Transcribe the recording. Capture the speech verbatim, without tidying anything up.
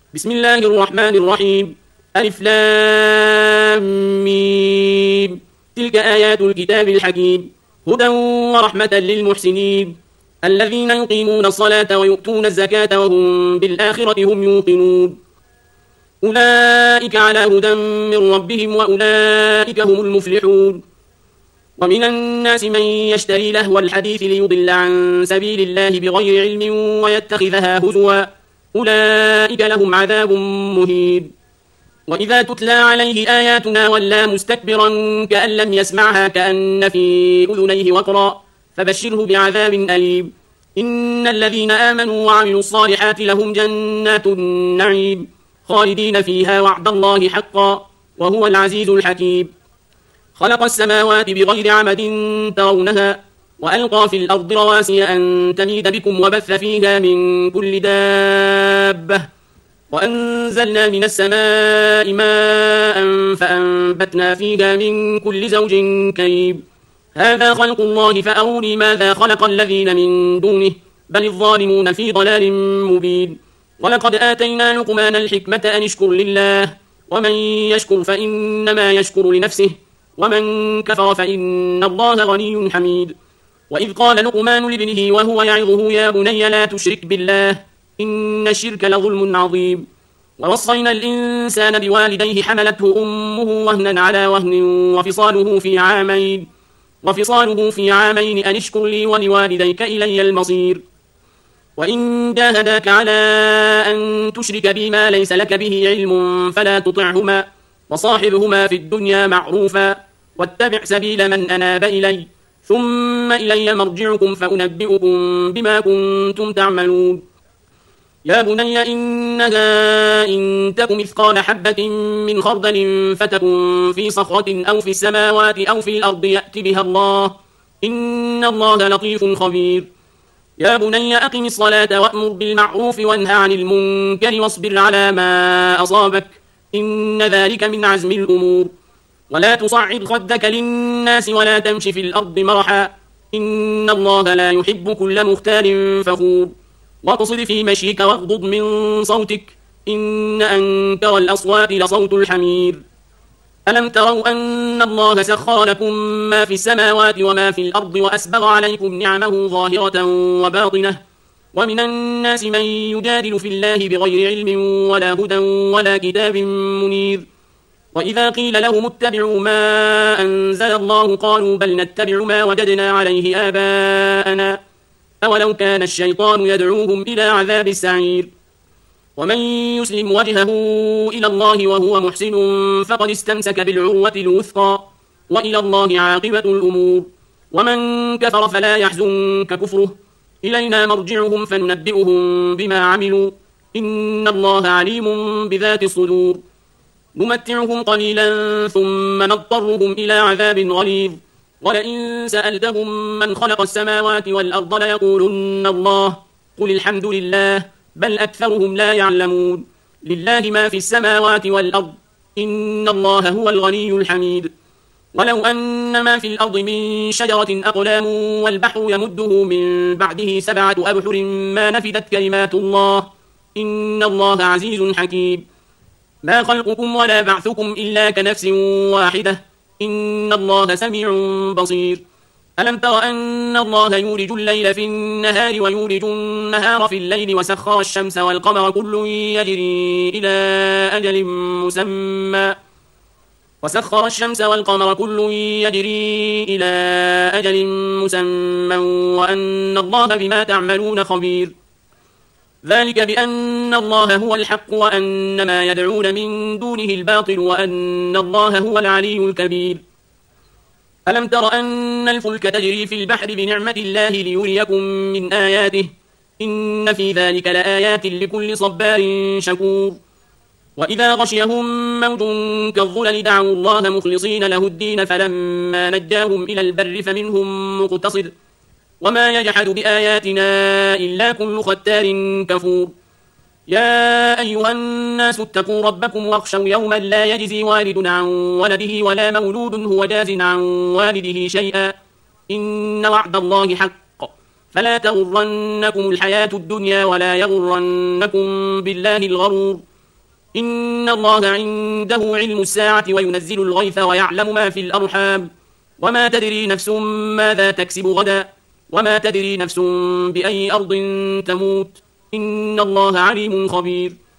بسم الله الرحمن الرحيم. ألف لام ميم. تلك آيات الكتاب الحكيم هدى ورحمة للمحسنين الذين يقيمون الصلاة ويؤتون الزكاة وهم بالآخرة هم يوقنون أولئك على هدى من ربهم وأولئك هم المفلحون. ومن الناس من يشتري لهو الحديث ليضل عن سبيل الله بغير علم ويتخذها هزوا أولئك لهم عذاب مهين. وإذا تتلى عليه آياتنا ولى مستكبرا كأن لم يسمعها كأن في أذنيه وقرا فبشره بعذاب أليم. إن الذين آمنوا وعملوا الصالحات لهم جنات النعيم خالدين فيها وعد الله حقا وهو العزيز الحكيم. خلق السماوات بغير عمد ترونها وألقى في الأرض رواسي أن تميد بكم وبث فيها من كل دابة وأنزلنا من السماء ماء فأنبتنا فيها من كل زوج كريم. هذا خلق الله فأروني ماذا خلق الذين من دونه بل الظالمون في ضلال مبين. ولقد آتينا لقمان الحكمة أن اشكر لله ومن يشكر فإنما يشكر لنفسه ومن كفر فإن الله غني حميد. وإذ قال لقمان لابنه وهو يعظه يا بني لا تشرك بالله إن الشرك لظلم عظيم. ووصينا الإنسان بوالديه حملته أمه وهنا على وهن وفصاله في عامين وفصاله في عامين أن اشكر لي ولوالديك إلي المصير. وإن جاهداك على أن تشرك بي ما ليس لك به علم فلا تطعهما وصاحبهما في الدنيا معروفا واتبع سبيل من أناب إلي ثم إلي مرجعكم فأنبئكم بما كنتم تعملون. يا بني إنها إن تك مثقال حبة من خردل فتكن في صخرة أو في السماوات أو في الأرض يأت بها الله إن الله لطيف خبير. يا بني أقم الصلاة وأمر بالمعروف وانهى عن المنكر واصبر على ما أصابك إن ذلك من عزم الأمور. ولا تصعد خدك للناس ولا تمش في الأرض مرحا إن الله لا يحب كل مختال فخور. واقصد في مشيك واغضض من صوتك إن أنكر الأصوات لصوت الحمير. ألم تروا أن الله سخر لكم ما في السماوات وما في الأرض وأسبغ عليكم نعمه ظاهرة وباطنة ومن الناس من يجادل في الله بغير علم ولا هدى ولا كتاب منير. وإذا قيل لهم اتبعوا ما أنزل الله قالوا بل نتبع ما وجدنا عليه آباءنا أولو كان الشيطان يدعوهم إلى عذاب السعير. ومن يسلم وجهه إلى الله وهو محسن فقد استمسك بالعروة الوثقى وإلى الله عاقبة الأمور. ومن كفر فلا يحزنك كفره إلينا مرجعهم فننبئهم بما عملوا إن الله عليم بذات الصدور. نمتعهم قليلا ثم نضطرهم إلى عذاب غليظ ولئن سألتهم من خلق السماوات والأرض ليقولن الله قل الحمد لله بل أكثرهم لا يعلمون. لله ما في السماوات والأرض إن الله هو الغني الحميد. ولو أن ما في الأرض من شجرة أقلام والبحر يمده من بعده سبعة أبحر ما نفدت كلمات الله إن الله عزيز حكيم. ما خلقكم ولا بعثكم إلا كنفس واحدة إن الله سميع بصير. ألم تر أن الله يولج الليل في النهار ويولج النهار في الليل وسخر الشمس والقمر كل يجري إلى أجل مسمى وسخر الشمس والقمر كل يجري إلى أجل مسمى وأن الله بما تعملون خبير. ذلك بأن الله هو الحق وأن ما يدعون من دونه الباطل وأن الله هو العلي الكبير. ألم تر أن الفلك تجري في البحر بنعمة الله ليريكم من آياته إن في ذلك لآيات لكل صبار شكور. وإذا غشيهم موج كالظلل دعوا الله مخلصين له الدين فلما نجاهم إلى البر فمنهم مقتصد وما يجحد بآياتنا إلا كل ختار كفور. يا أيها الناس اتقوا ربكم واخشوا يوما لا يجزي والد عن ولده ولا مولود هو جاز عن والده شيئا إن وعد الله حق فلا تغرنكم الحياة الدنيا ولا يغرنكم بالله الغرور إن الله عنده علم الساعة وينزل الغيث ويعلم ما في الأرحام وما تدري نفس ماذا تكسب غدا وما تدري نفس بأي أرض تموت إن الله عليم خبير